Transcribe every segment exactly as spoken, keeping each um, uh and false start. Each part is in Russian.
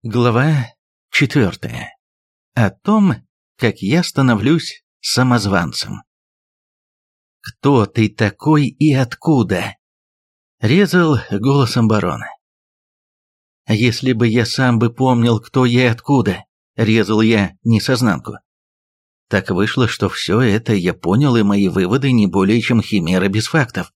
Глава четвертая. О том, как я становлюсь самозванцем. «Кто ты такой и откуда?» — резал голосом барона. «Если бы я сам бы помнил, кто я и откуда», — резал я несознанку. Так вышло, что все это я понял, и мои выводы не более чем химера без фактов.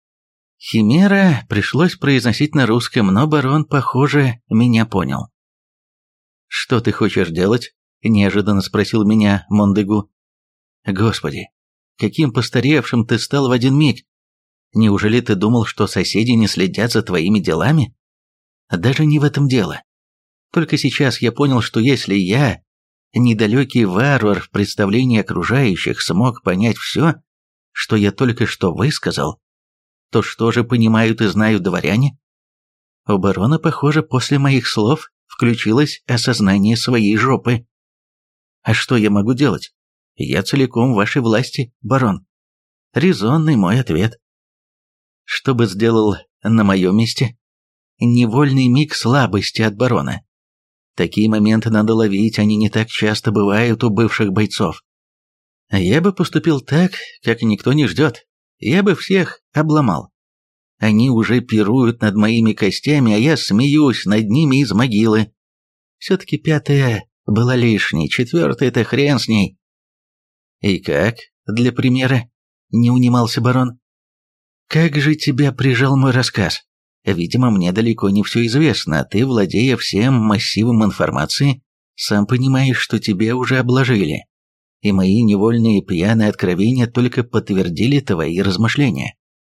Химера пришлось произносить на русском, но барон, похоже, меня понял. «Что ты хочешь делать?» – неожиданно спросил меня Мондегу. «Господи, каким постаревшим ты стал в один миг! Неужели ты думал, что соседи не следят за твоими делами? Даже не в этом дело. Только сейчас я понял, что если я, недалекий варвар в представлении окружающих, смог понять все, что я только что высказал, то что же понимают и знают дворяне? У барона, похоже, после моих слов включилось осознание своей жопы. А что я могу делать? Я целиком в вашей власти, барон. Резонный мой ответ. Что бы сделал на моем месте? Невольный миг слабости от барона. Такие моменты надо ловить, они не так часто бывают у бывших бойцов. Я бы поступил так, как никто не ждет. Я бы всех обломал. Они уже пируют над моими костями, а я смеюсь над ними из могилы. Все-таки пятая была лишней, четвертая-то хрен с ней. И как, для примера, не унимался барон? Как же тебя прижал мой рассказ? Видимо, мне далеко не все известно, а ты, владея всем массивом информации, сам понимаешь, что тебя уже обложили. И мои невольные пьяные откровения только подтвердили твои размышления.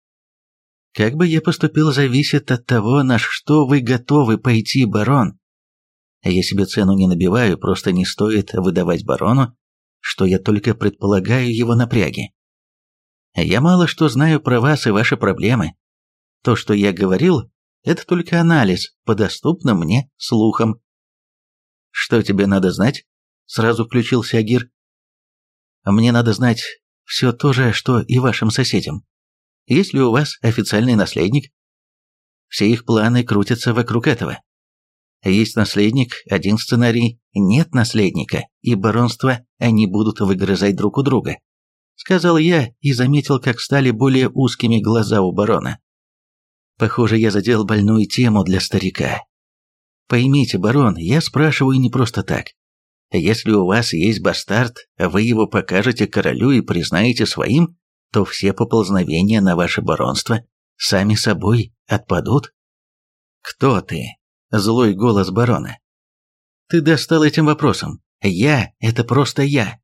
Как бы я поступил, зависит от того, на что вы готовы пойти, барон. Я себе цену не набиваю, просто не стоит выдавать барону, что я только предполагаю его напряги. Я мало что знаю про вас и ваши проблемы. То, что я говорил, это только анализ по доступным мне слухам. Что тебе надо знать? Сразу включился Агир. Мне надо знать все то же, что и вашим соседям. Есть ли у вас официальный наследник? Все их планы крутятся вокруг этого. Есть наследник, один сценарий, нет наследника, и баронство они будут выгрызать друг у друга. Сказал я и заметил, как стали более узкими глаза у барона. Похоже, я задел больную тему для старика. Поймите, барон, я спрашиваю не просто так. Если у вас есть бастард, вы его покажете королю и признаете своим, то все поползновения на ваше баронство сами собой отпадут. «Кто ты?» – злой голос барона. «Ты достал этим вопросом. Я – это просто я.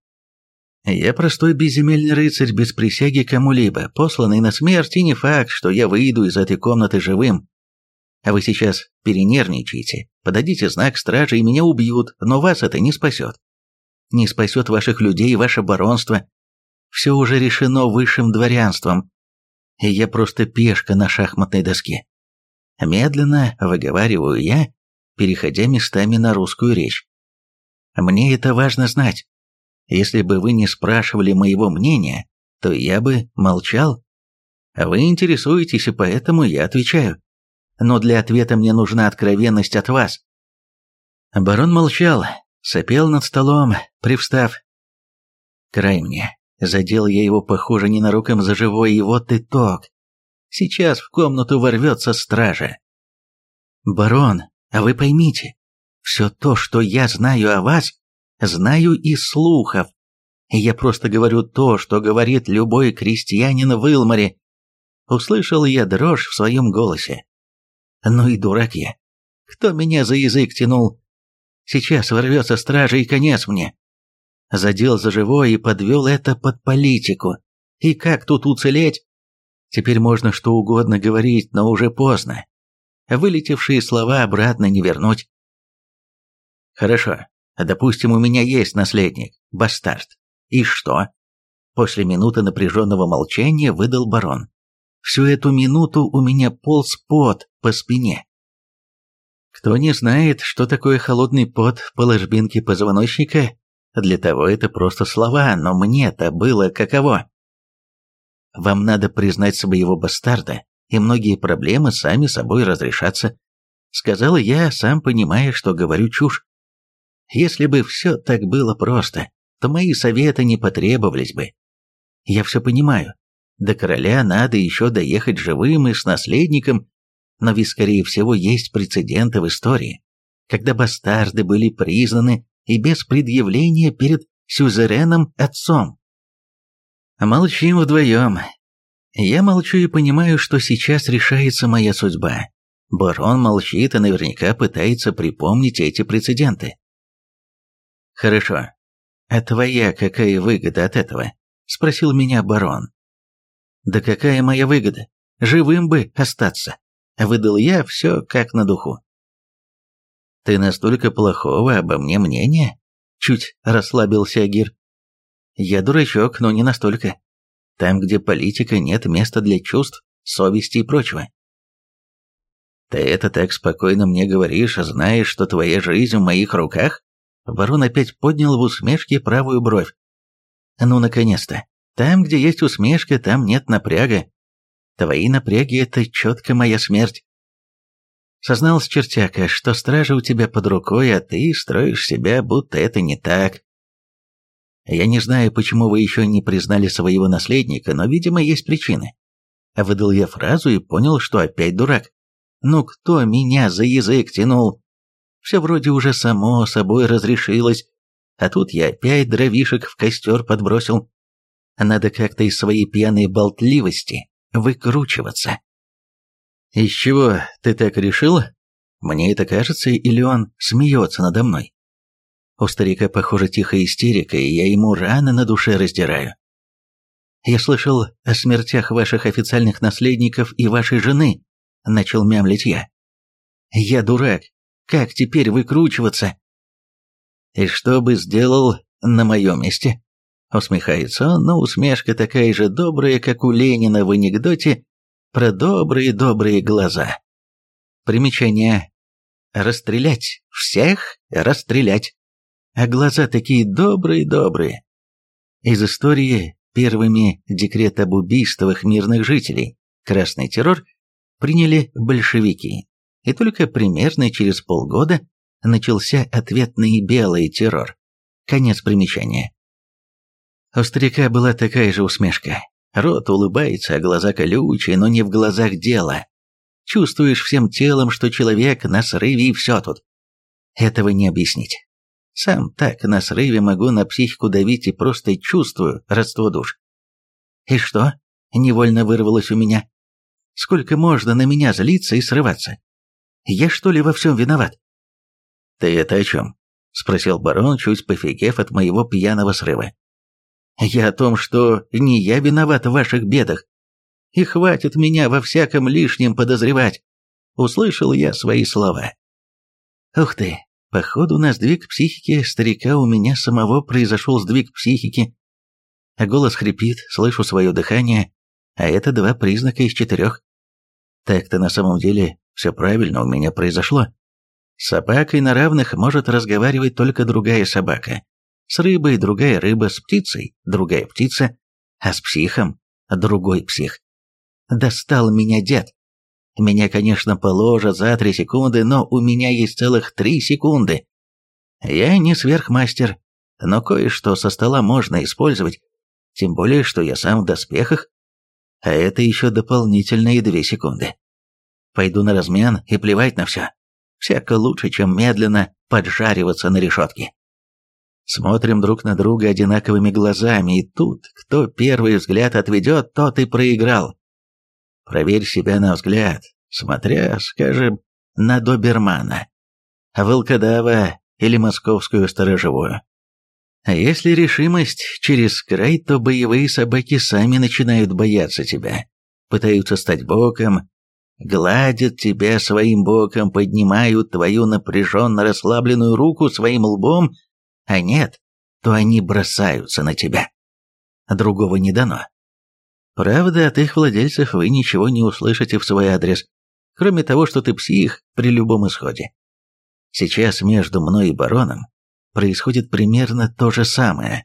Я простой безземельный рыцарь без присяги кому-либо, посланный на смерть, и не факт, что я выйду из этой комнаты живым. А вы сейчас перенервничаете, подадите знак стражи и меня убьют, но вас это не спасет. Не спасет ваших людей и ваше баронство. Все уже решено высшим дворянством, и я просто пешка на шахматной доске. Медленно выговариваю я, переходя местами на русскую речь. Мне это важно знать. Если бы вы не спрашивали моего мнения, то я бы молчал. Вы интересуетесь, и поэтому я отвечаю. Но для ответа мне нужна откровенность от вас». Барон молчал, сопел над столом, привстав. «Край мне». Задел я его, похоже, ненароком за живой, и вот итог. Сейчас в комнату ворвется стража. «Барон, а вы поймите, все то, что я знаю о вас, знаю из слухов. Я просто говорю то, что говорит любой крестьянин в Илмаре». Услышал я дрожь в своем голосе. Ну и дурак я. Кто меня за язык тянул? Сейчас ворвется стража, и конец мне. Задел за живое и подвел это под политику. И как тут уцелеть? Теперь можно что угодно говорить, но уже поздно. Вылетевшие слова обратно не вернуть. Хорошо, допустим, у меня есть наследник, бастард. И что? После минуты напряженного молчания выдал барон. Всю эту минуту у меня полз пот по спине. Кто не знает, что такое холодный пот по ложбинке позвоночника, для того это просто слова, но мне-то было каково. Вам надо признать своего бастарда, и многие проблемы сами собой разрешатся. сказал я, сам понимая, что говорю чушь. Если бы все так было просто, то мои советы не потребовались бы. Я все понимаю. До короля надо еще доехать живым и с наследником, но ведь, скорее всего, есть прецеденты в истории, когда бастарды были признаны и без предъявления перед сюзереном отцом. Молчим вдвоем. Я молчу и понимаю, что сейчас решается моя судьба. Барон молчит и наверняка пытается припомнить эти прецеденты. «Хорошо. А твоя какая выгода от этого?» – спросил меня барон. «Да какая моя выгода? Живым бы остаться!» – выдал я все как на духу. «Ты настолько плохого обо мне мнения?» – чуть расслабился Агир. «Я дурачок, но не настолько. Там, где политика, нет места для чувств, совести и прочего». «Ты это так спокойно мне говоришь, знаешь, что твоя жизнь в моих руках?» Барон опять поднял в усмешке правую бровь. «Ну, наконец-то. Там, где есть усмешка, там нет напряга. Твои напряги — это четко моя смерть». Сознался чертяка, что стража у тебя под рукой, а ты строишь себя, будто это не так. Я не знаю, почему вы еще не признали своего наследника, но, видимо, есть причины. Выдал я фразу и понял, что опять дурак. Ну кто меня за язык тянул? Все вроде уже само собой разрешилось, а тут я опять дровишек в костер подбросил. Надо как-то из своей пьяной болтливости выкручиваться. «Из чего ты так решил? Мне это кажется, или он смеется надо мной?» У старика, похоже, тихая истерика, и я ему раны на душе раздираю. «Я слышал о смертях ваших официальных наследников и вашей жены», — начал мямлить я. «Я дурак. Как теперь выкручиваться?» «И что бы сделал на моем месте?» Усмехается он, но усмешка такая же добрая, как у Ленина в анекдоте про добрые-добрые глаза. Примечание. Расстрелять. Всех расстрелять. А глаза такие добрые-добрые. Из истории первыми декрет об убийствах мирных жителей, красный террор, приняли большевики. И только примерно через полгода начался ответный белый террор. Конец примечания. У старика была такая же усмешка. Рот улыбается, а глаза колючие, но не в глазах дело. Чувствуешь всем телом, что человек на срыве и все тут. Этого не объяснить. Сам так на срыве могу на психику давить и просто чувствую родство душ. И что? Невольно вырвалось у меня. Сколько можно на меня злиться и срываться? Я что ли во всем виноват? «Ты это о чем?» — спросил барон, чуть пофигев от моего пьяного срыва. «Я о том, что не я виноват в ваших бедах. И хватит меня во всяком лишнем подозревать». Услышал я свои слова. Ух ты, походу на сдвиг психики старика у меня самого произошел сдвиг психики. А голос хрипит, слышу свое дыхание, а это два признака из четырех. Так-то на самом деле все правильно у меня произошло. С собакой на равных может разговаривать только другая собака. С рыбой другая рыба, с птицей другая птица, а с психом другой псих. Достал меня дед. Меня, конечно, положат за три секунды, но у меня есть целых три секунды. Я не сверхмастер, но кое-что со стола можно использовать, тем более, что я сам в доспехах, а это еще дополнительные две секунды. Пойду на размен и плевать на все. Всяко лучше, чем медленно поджариваться на решетке. Смотрим друг на друга одинаковыми глазами, и тут, кто первый взгляд отведет, тот и проиграл. Проверь себя на взгляд, смотря, скажем, на добермана, волкодава или московскую сторожевую. А если решимость через край, то боевые собаки сами начинают бояться тебя, пытаются стать боком, гладят тебя своим боком, поднимают твою напряженно расслабленную руку своим лбом, а нет, то они бросаются на тебя. Другого не дано. Правда, от их владельцев вы ничего не услышите в свой адрес, кроме того, что ты псих при любом исходе. Сейчас между мной и бароном происходит примерно то же самое.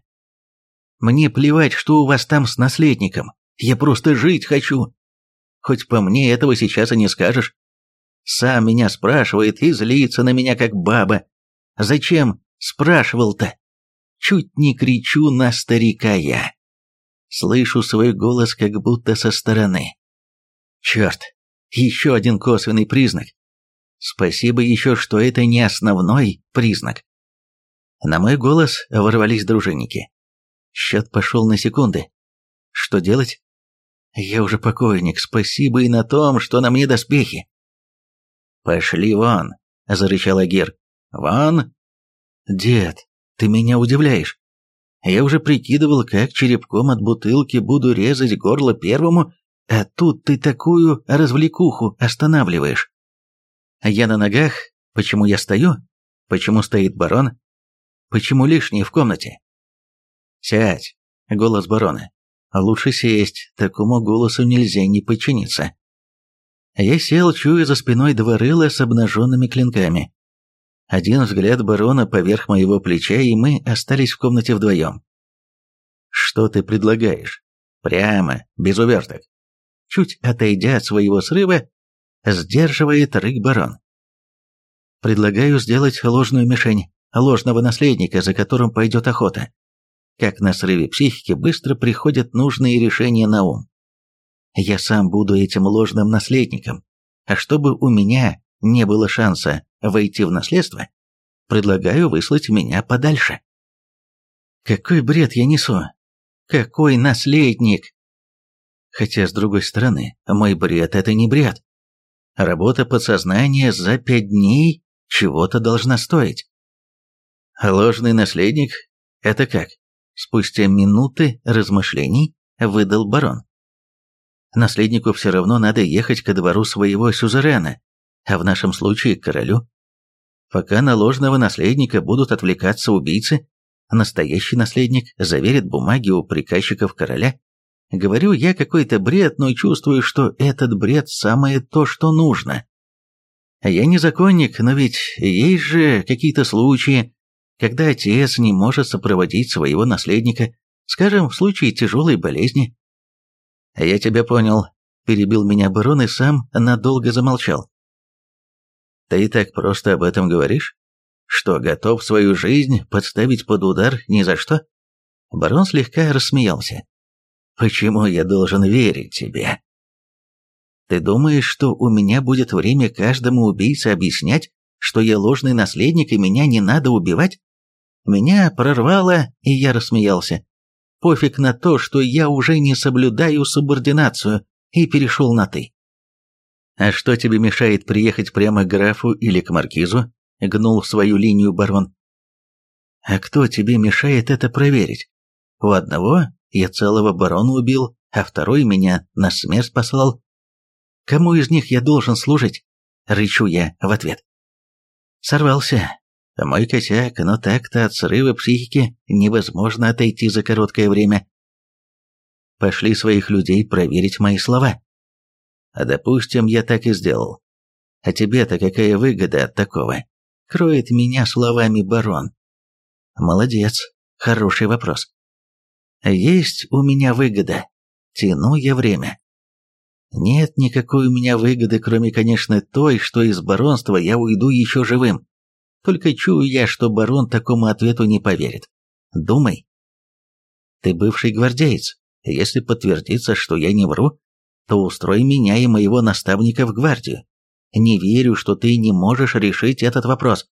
Мне плевать, что у вас там с наследником, я просто жить хочу. Хоть по мне этого сейчас и не скажешь. Сам меня спрашивает и злится на меня, как баба. Зачем спрашивал-то? Чуть не кричу на старика я. Слышу свой голос как будто со стороны. Черт, еще один косвенный признак. Спасибо еще, что это не основной признак. На мой голос ворвались дружинники. Счет пошел на секунды. Что делать? Я уже покойник, спасибо и на том, что на мне доспехи. «Пошли вон!» – зарычал Агир. «Вон!» «Дед, ты меня удивляешь. Я уже прикидывал, как черепком от бутылки буду резать горло первому, а тут ты такую развлекуху останавливаешь. Я на ногах, почему я стою? Почему стоит барон? Почему лишний в комнате?» «Сядь!» – голос барона. «Лучше сесть, такому голосу нельзя не подчиниться». Я сел, чуя за спиной два рыла с обнаженными клинками. Один взгляд барона поверх моего плеча, и мы остались в комнате вдвоем. «Что ты предлагаешь?» «Прямо, без уверток». Чуть отойдя от своего срыва, сдерживает рык барон. «Предлагаю сделать ложную мишень, ложного наследника, за которым пойдет охота. Как на срыве психики быстро приходят нужные решения на ум. Я сам буду этим ложным наследником, а чтобы у меня не было шанса войти в наследство, предлагаю выслать меня подальше». Какой бред я несу? Какой наследник? Хотя, с другой стороны, мой бред – это не бред. Работа подсознания за пять дней чего-то должна стоить. Ложный наследник – это как? Спустя минуты размышлений выдал барон. Наследнику все равно надо ехать ко двору своего сюзерена, а в нашем случае к королю. Пока на ложного наследника будут отвлекаться убийцы, настоящий наследник заверит бумаги у приказчиков короля. Говорю я какой-то бред, но чувствую, что этот бред самое то, что нужно. Я не законник, но ведь есть же какие-то случаи, когда отец не может сопроводить своего наследника, скажем, в случае тяжелой болезни. «Я тебя понял», – перебил меня барон и сам надолго замолчал. «Ты так просто об этом говоришь? Что, готов свою жизнь подставить под удар ни за что?» Барон слегка рассмеялся. «Почему я должен верить тебе?» «Ты думаешь, что у меня будет время каждому убийце объяснять, что я ложный наследник и меня не надо убивать?» Меня прорвало, и я рассмеялся. Пофиг на то, что я уже не соблюдаю субординацию и перешел на «ты». «А что тебе мешает приехать прямо к графу или к маркизу?» — гнул свою линию барон. «А кто тебе мешает это проверить? У одного я целого барона убил, а второй меня на смерть послал. Кому из них я должен служить?» — рычу я в ответ. Сорвался. Мой косяк, но так-то от срыва психики невозможно отойти за короткое время. Пошли своих людей проверить мои слова. А допустим, я так и сделал. А тебе-то какая выгода от такого? Кроет меня словами барон. Молодец, хороший вопрос. Есть у меня выгода. Тяну я время. Нет никакой у меня выгоды, кроме, конечно, той, что из баронства я уйду еще живым. Только чую я, что барон такому ответу не поверит. Думай. Ты бывший гвардеец. Если подтвердится, что я не вру, то устрой меня и моего наставника в гвардию. Не верю, что ты не можешь решить этот вопрос.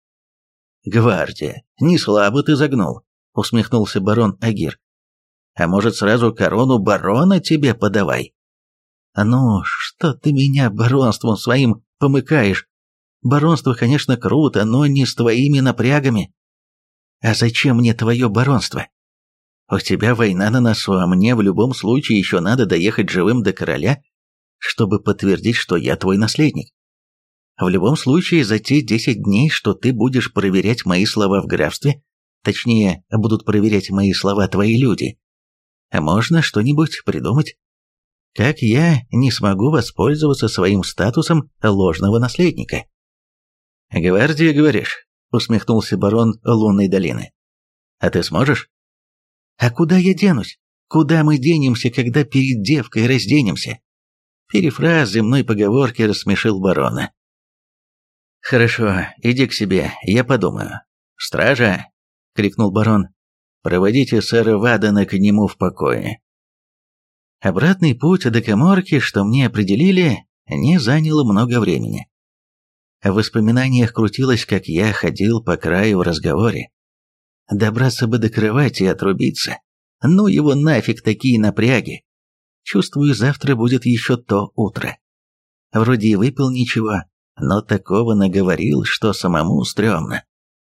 Гвардия, не слабо ты загнул, усмехнулся барон Агир. А может, сразу корону барона тебе подавай? Ну, что ты меня баронством своим помыкаешь? Баронство, конечно, круто, но не с твоими напрягами. А зачем мне твое баронство? У тебя война на носу, а мне в любом случае еще надо доехать живым до короля, чтобы подтвердить, что я твой наследник. В любом случае, за те десять дней, что ты будешь проверять мои слова в графстве, точнее, будут проверять мои слова твои люди, можно что-нибудь придумать. Как я не смогу воспользоваться своим статусом ложного наследника? «Гвардия, говоришь?» — усмехнулся барон Лунной долины. «А ты сможешь?» «А куда я денусь? Куда мы денемся, когда перед девкой разденемся?» Перефраз земной поговорки рассмешил барона. Хорошо, иди к себе, я подумаю. Стража! Крикнул барон. Проводите сэра Вадена к нему в покое. Обратный путь до каморки, что мне определили, не заняло много времени. В воспоминаниях крутилось, как я ходил по краю в разговоре. Добраться бы до кровати и отрубиться. Ну его нафиг такие напряги. Чувствую, завтра будет еще то утро. Вроде и выпил ничего, но такого наговорил, что самому стрёмно.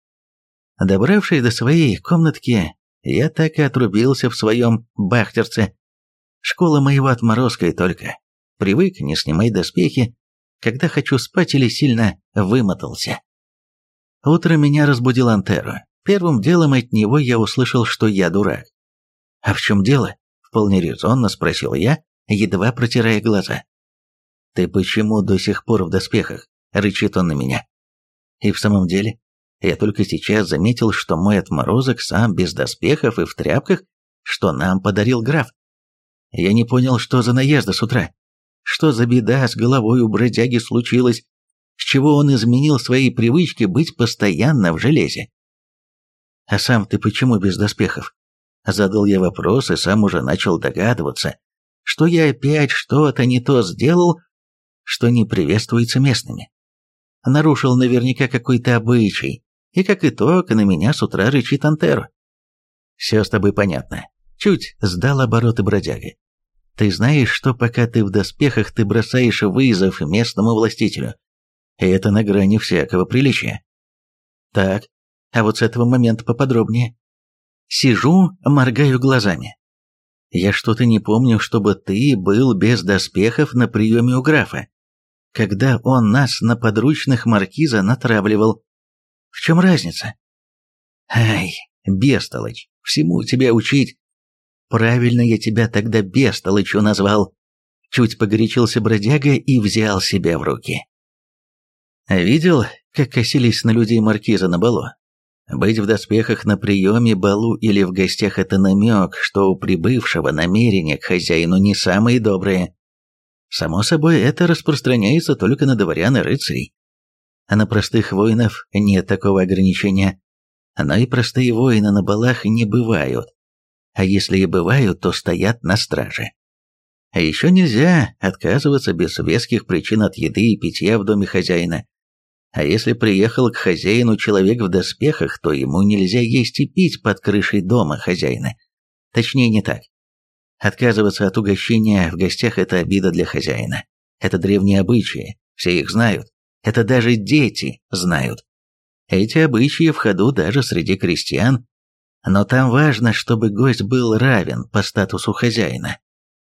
Добравшись до своей комнатки, я так и отрубился в своем бахтерце. Школа моего отморозка и только. Привык не снимать доспехи, когда хочу спать или сильно вымотался. Утром меня разбудил Антеро. Первым делом от него я услышал, что я дурак. «А в чем дело?» – вполне резонно спросил я, едва протирая глаза. «Ты почему до сих пор в доспехах?» – рычит он на меня. И в самом деле, я только сейчас заметил, что мой отморозок сам без доспехов и в тряпках, что нам подарил граф. Я не понял, что за наезды с утра. Что за беда с головой у бродяги случилась, с чего он изменил свои привычки быть постоянно в железе. «А сам ты почему без доспехов?» Задал я вопрос и сам уже начал догадываться, что я опять что-то не то сделал, что не приветствуется местными. Нарушил наверняка какой-то обычай, и как итог на меня с утра рычит Антеро. «Все с тобой понятно». Чуть сдал обороты бродяга. «Ты знаешь, что пока ты в доспехах, ты бросаешь вызов местному властителю. И это на грани всякого приличия». «Так, а вот с этого момента поподробнее». Сижу, моргаю глазами. «Я что-то не помню, чтобы ты был без доспехов на приеме у графа, когда он нас на подручных маркиза натравливал. В чем разница?» «Ай, бестолочь, всему тебя учить». «Правильно я тебя тогда бестолочью назвал». Чуть погорячился бродяга и взял себя в руки. Видел, как косились на людей маркиза на балу? Быть в доспехах на приеме, балу или в гостях – это намек, что у прибывшего намерения к хозяину не самые добрые. Само собой, это распространяется только на дворян и рыцарей. А на простых воинов нет такого ограничения. Но и простые воины на балах не бывают. А если и бывают, то стоят на страже. А еще нельзя отказываться без веских причин от еды и питья в доме хозяина. А если приехал к хозяину человек в доспехах, то ему нельзя есть и пить под крышей дома хозяина. Точнее, не так. Отказываться от угощения в гостях – это обида для хозяина. Это древние обычаи, все их знают. Это даже дети знают. Эти обычаи в ходу даже среди крестьян. Но там важно, чтобы гость был равен по статусу хозяина.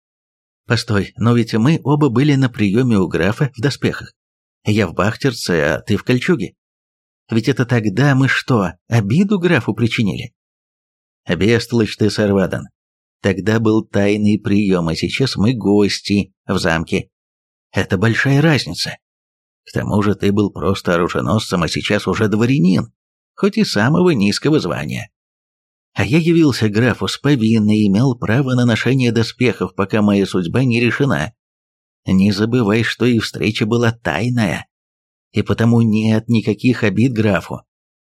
Постой, но ведь мы оба были на приеме у графа в доспехах. Я в бахтерце, а ты в кольчуге. Ведь это тогда мы что, обиду графу причинили? Бестолочь ты, сэр Ваден. Тогда был тайный прием, а сейчас мы гости в замке. Это большая разница. К тому же ты был просто оруженосцем, а сейчас уже дворянин, хоть и самого низкого звания. А я явился графу с повинной и имел право на ношение доспехов, пока моя судьба не решена. Не забывай, что и встреча была тайная, и потому нет никаких обид графу.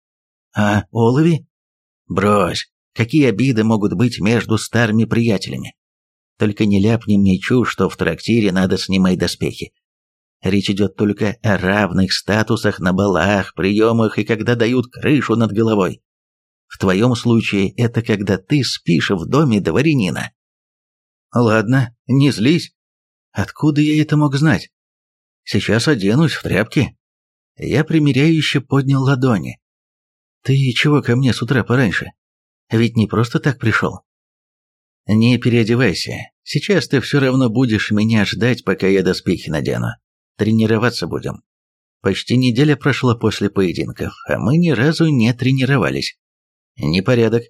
А Олови? Брось, какие обиды могут быть между старыми приятелями? Только не ляпни мне чушь, что в трактире надо снимать доспехи. Речь идет только о равных статусах на балах, приемах и когда дают крышу над головой. В твоем случае это когда ты спишь в доме дворянина. Ладно, не злись. Откуда я это мог знать? Сейчас оденусь в тряпки. Я примиряюще поднял ладони. Ты чего ко мне с утра пораньше? Ведь не просто так пришел. Не переодевайся. Сейчас ты все равно будешь меня ждать, пока я доспехи надену. Тренироваться будем. Почти неделя прошла после поединков, а мы ни разу не тренировались. Непорядок.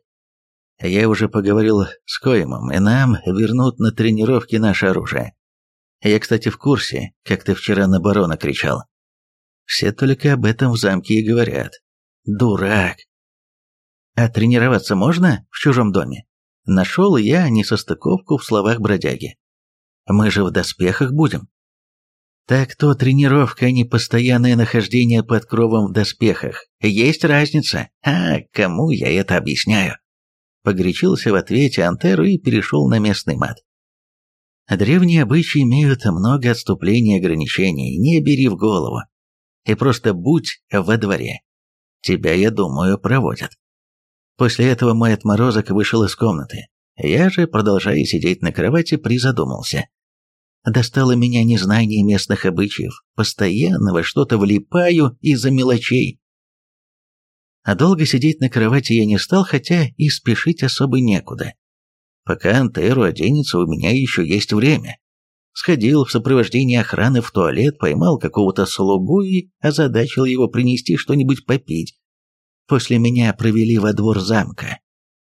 Я уже поговорил с Коимом, и нам вернут на тренировки наше оружие. Я, кстати, в курсе, как ты вчера на барона кричал. Все только об этом в замке и говорят. Дурак. А тренироваться можно в чужом доме? Нашел я несостыковку в словах бродяги. Мы же в доспехах будем. Так то тренировка, а не постоянное нахождение под кровом в доспехах. Есть разница. А, кому я это объясняю? Погорячился в ответе Антеру и перешел на местный мат. Древние обычаи имеют много отступлений и ограничений, не бери в голову. И просто будь во дворе. Тебя, я думаю, проводят. После этого мой отморозок вышел из комнаты. Я же, продолжая сидеть на кровати, призадумался. Достало меня незнание местных обычаев, постоянно во что-то влипаю из-за мелочей. А долго сидеть на кровати я не стал, хотя и спешить особо некуда. Пока Антеру оденется, у меня еще есть время. Сходил в сопровождении охраны в туалет, поймал какого-то слугу и озадачил его принести что-нибудь попить. После меня провели во двор замка.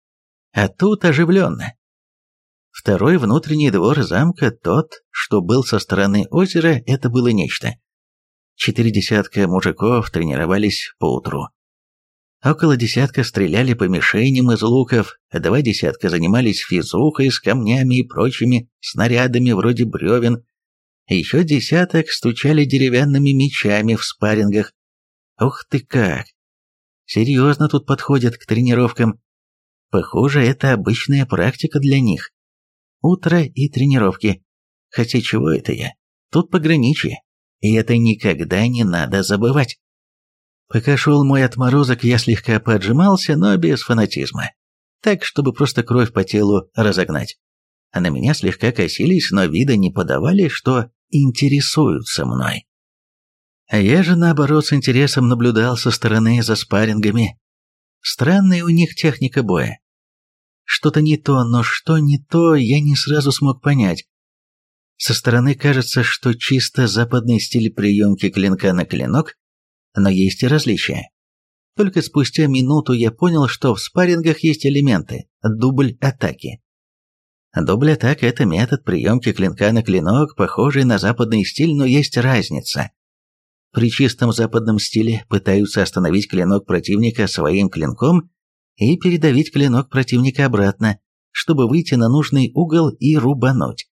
А тут оживленно. Второй внутренний двор замка, тот, что был со стороны озера, это было нечто. Четыре десятка мужиков тренировались поутру. Около десятка стреляли по мишеням из луков, два десятка занимались физухой с камнями и прочими снарядами вроде бревен, еще десяток стучали деревянными мечами в спаррингах. Ух ты как! Серьезно тут подходят к тренировкам. Похоже, это обычная практика для них. Утро и тренировки. Хотя чего это я? Тут пограничье. И это никогда не надо забывать. Пока шел мой отморозок, я слегка поджимался, но без фанатизма. Так, чтобы просто кровь по телу разогнать. А на меня слегка косились, но вида не подавали, что интересуются мной. А я же, наоборот, с интересом наблюдал со стороны за спаррингами. Странная у них техника боя. Что-то не то, но что не то, я не сразу смог понять. Со стороны кажется, что чисто западный стиль приемки клинка на клинок, но есть и различия. Только спустя минуту я понял, что в спаррингах есть элементы дубль атаки. Дубль атака – это метод приемки клинка на клинок, похожий на западный стиль, но есть разница. При чистом западном стиле пытаются остановить клинок противника своим клинком и передавить клинок противника обратно, чтобы выйти на нужный угол и рубануть.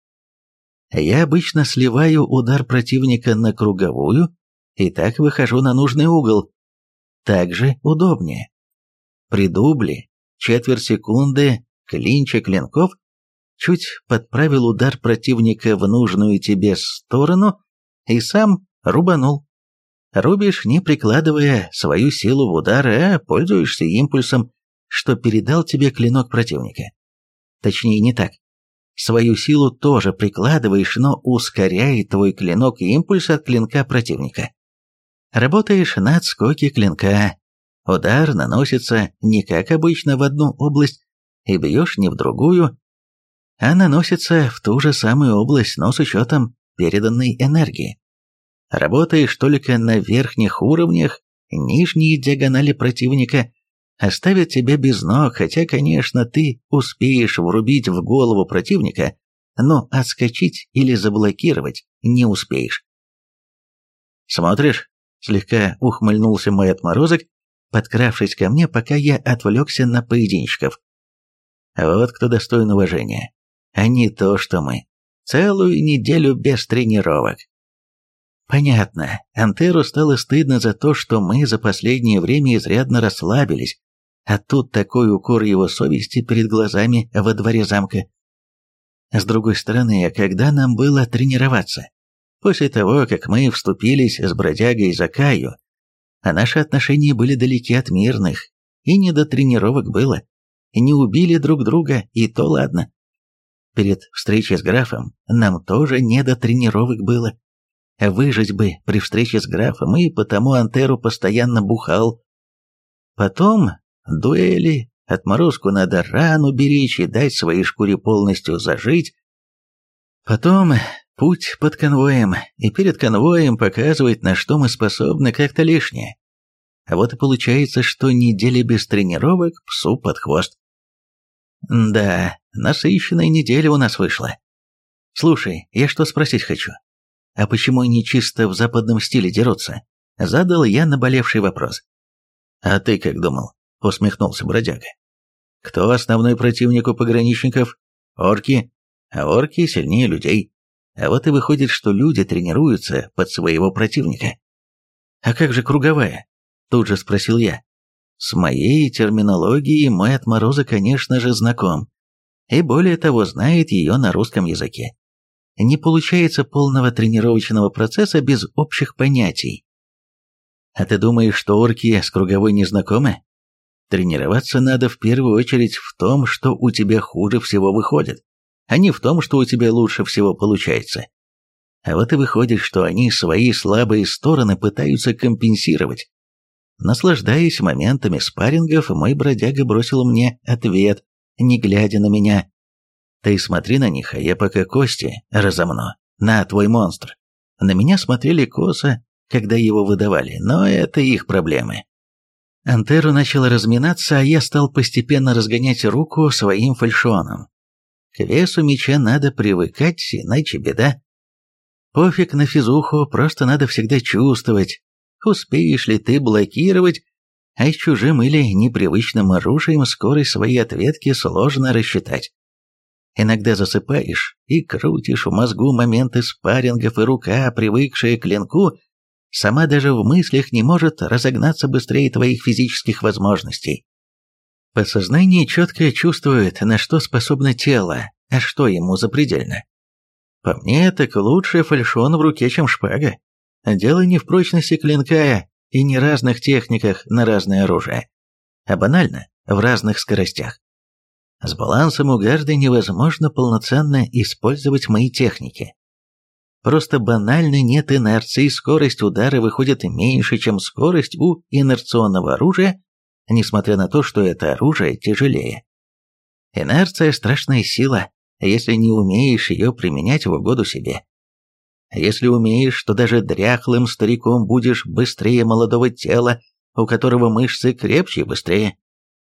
Я обычно сливаю удар противника на круговую и так выхожу на нужный угол. Так же удобнее. При дубле четверть секунды клинча клинков чуть подправил удар противника в нужную тебе сторону и сам рубанул. Рубишь, не прикладывая свою силу в удар, а пользуешься импульсом, что передал тебе клинок противника. Точнее, не так. Свою силу тоже прикладываешь, но ускоряет твой клинок импульс от клинка противника. Работаешь на отскоке клинка. Удар наносится не как обычно в одну область и бьешь не в другую, а наносится в ту же самую область, но с учетом переданной энергии. Работаешь только на верхних уровнях, нижние диагонали противника оставят тебя без ног, хотя, конечно, ты успеешь врубить в голову противника, но отскочить или заблокировать не успеешь. «Смотришь?» — слегка ухмыльнулся мой отморозок, подкравшись ко мне, пока я отвлекся на поединщиков. «Вот кто достоин уважения, а не то, что мы. Целую неделю без тренировок». Понятно, Антеру стало стыдно за то, что мы за последнее время изрядно расслабились, а тут такой укор его совести перед глазами во дворе замка. С другой стороны, а когда нам было тренироваться? После того, как мы вступились с бродягой за Каю, а наши отношения были далеки от мирных, и не до тренировок было, не убили друг друга, и то ладно. Перед встречей с графом нам тоже не до тренировок было. Выжить бы при встрече с графом, и потому Антеру постоянно бухал. Потом дуэли, отморозку надо рану беречь и дать своей шкуре полностью зажить. Потом путь под конвоем, и перед конвоем показывать, на что мы способны, как-то лишнее. А вот и получается, что неделя без тренировок псу под хвост. Да, насыщенная неделя у нас вышла. Слушай, я что спросить хочу. А почему они чисто в западном стиле дерутся? Задал я наболевший вопрос. А ты как думал? Усмехнулся бродяга. Кто основной противник у пограничников? Орки. А орки сильнее людей. А вот и выходит, что люди тренируются под своего противника. «А как же круговая?» – тут же спросил я. С моей терминологией мой отморозок, конечно же, знаком. И более того, знает ее на русском языке. Не получается полного тренировочного процесса без общих понятий. А ты думаешь, что орки с круговой не знакомы? Тренироваться надо в первую очередь в том, что у тебя хуже всего выходит, а не в том, что у тебя лучше всего получается. А вот и выходит, что они свои слабые стороны пытаются компенсировать. Наслаждаясь моментами спаррингов, мой бродяга бросил мне ответ, не глядя на меня. «Ты смотри на них, а я пока кости разомну. На, твой монстр». На меня смотрели косо, когда его выдавали, но это их проблемы. Антеру начал разминаться, а я стал постепенно разгонять руку своим фальшионом. К весу меча надо привыкать, иначе беда. Пофиг на физуху, просто надо всегда чувствовать, успеешь ли ты блокировать, а с чужим или непривычным оружием скорость своей ответки сложно рассчитать. Иногда засыпаешь и крутишь в мозгу моменты спаррингов, и рука, привыкшая к клинку, сама даже в мыслях не может разогнаться быстрее твоих физических возможностей. Подсознание четко чувствует, на что способно тело, а что ему запредельно. По мне, так лучше фальшон в руке, чем шпага. Дело не в прочности клинка и не разных техниках на разное оружие, а банально в разных скоростях. С балансом у гарда невозможно полноценно использовать мои техники. Просто банально нет инерции, скорость удара выходит меньше, чем скорость у инерционного оружия, несмотря на то, что это оружие тяжелее. Инерция – страшная сила, если не умеешь ее применять в угоду себе. Если умеешь, то даже дряхлым стариком будешь быстрее молодого тела, у которого мышцы крепче и быстрее.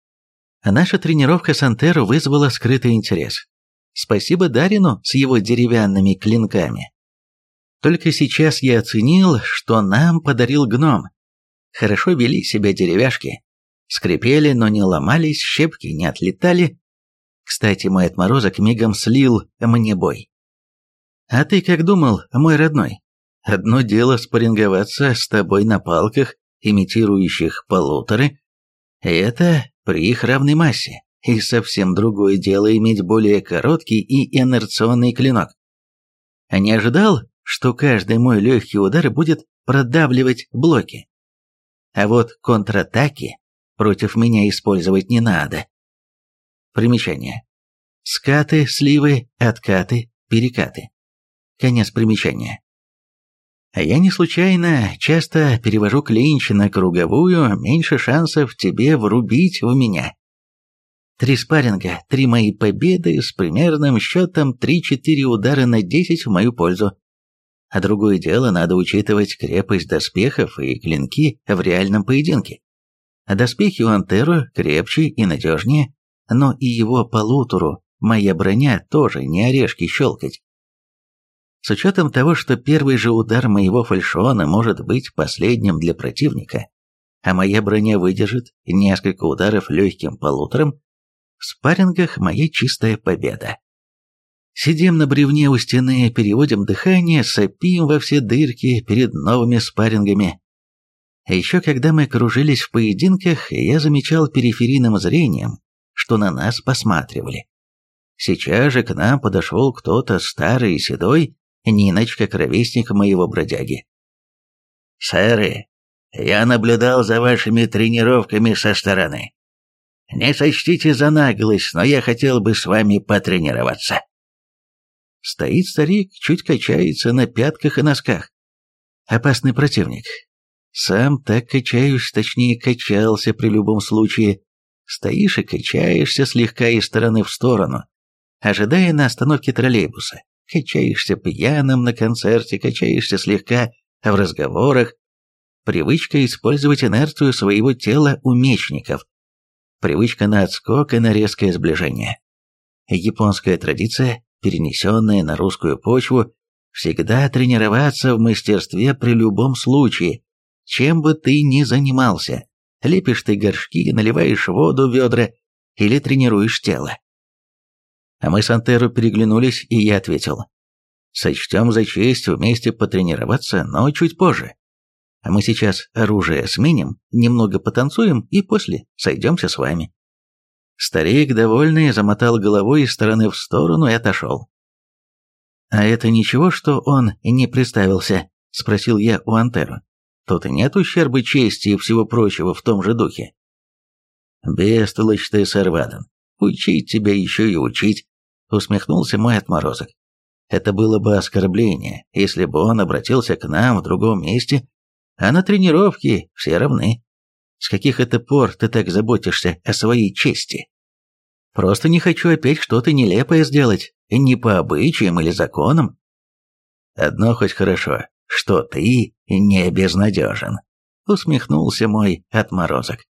Наша тренировка с Антеро вызвала скрытый интерес. Спасибо Дарину с его деревянными клинками. Только сейчас я оценил, что нам подарил гном. Хорошо вели себя деревяшки. Скрипели, но не ломались, щепки не отлетали. Кстати, мой отморозок мигом слил мне бой. А ты как думал, мой родной? Одно дело спарринговаться с тобой на палках, имитирующих полуторы. Это при их равной массе. И совсем другое дело иметь более короткий и инерционный клинок. А не ожидал, что каждый мой легкий удар будет продавливать блоки. А вот контратаки против меня использовать не надо. Примечание. Скаты, сливы, откаты, перекаты. Конец примечания. А я не случайно часто перевожу клинч на круговую, меньше шансов тебе врубить в меня. Три спарринга, три мои победы с примерным счетом три-четыре удара на десять в мою пользу. А другое дело, надо учитывать крепость доспехов и клинки в реальном поединке. А доспехи у Антеро крепче и надежнее, но и его полутору моя броня тоже не орешки щелкать. С учетом того, что первый же удар моего фальшиона может быть последним для противника, а моя броня выдержит несколько ударов легким полутором, в спаррингах моя чистая победа. Сидим на бревне у стены, переводим дыхание, сопим во все дырки перед новыми спаррингами. А еще когда мы кружились в поединках, я замечал периферийным зрением, что на нас посматривали. Сейчас же к нам подошел кто-то старый и седой, не иначе как ровесник моего бродяги. «Сэры, я наблюдал за вашими тренировками со стороны. Не сочтите за наглость, но я хотел бы с вами потренироваться». Стоит старик, чуть качается на пятках и носках. Опасный противник. Сам так качаюсь, точнее качался при любом случае. Стоишь и качаешься слегка из стороны в сторону, ожидая на остановке троллейбуса. Качаешься пьяным на концерте, качаешься слегка в разговорах. Привычка использовать инерцию своего тела у мечников. Привычка на отскок и на резкое сближение. Японская традиция, перенесенная на русскую почву, всегда тренироваться в мастерстве при любом случае, чем бы ты ни занимался. Лепишь ты горшки, наливаешь воду в ведра или тренируешь тело. А мы с Антеро переглянулись, и я ответил. Сочтем за честь вместе потренироваться, но чуть позже. А мы сейчас оружие сменим, немного потанцуем и после сойдемся с вами». Старик, довольный, замотал головой из стороны в сторону и отошел. «А это ничего, что он не представился?» – спросил я у Антеро. «Тут нет ущерба чести и всего прочего в том же духе». «Бестолочь ты, Сарвадан, учить тебя еще и учить», – усмехнулся мой отморозок. «Это было бы оскорбление, если бы он обратился к нам в другом месте, а на тренировке все равны. С каких это пор ты так заботишься о своей чести?» «Просто не хочу опять что-то нелепое сделать, не по обычаям или законам». «Одно хоть хорошо, что ты не безнадежен», — усмехнулся мой отморозок.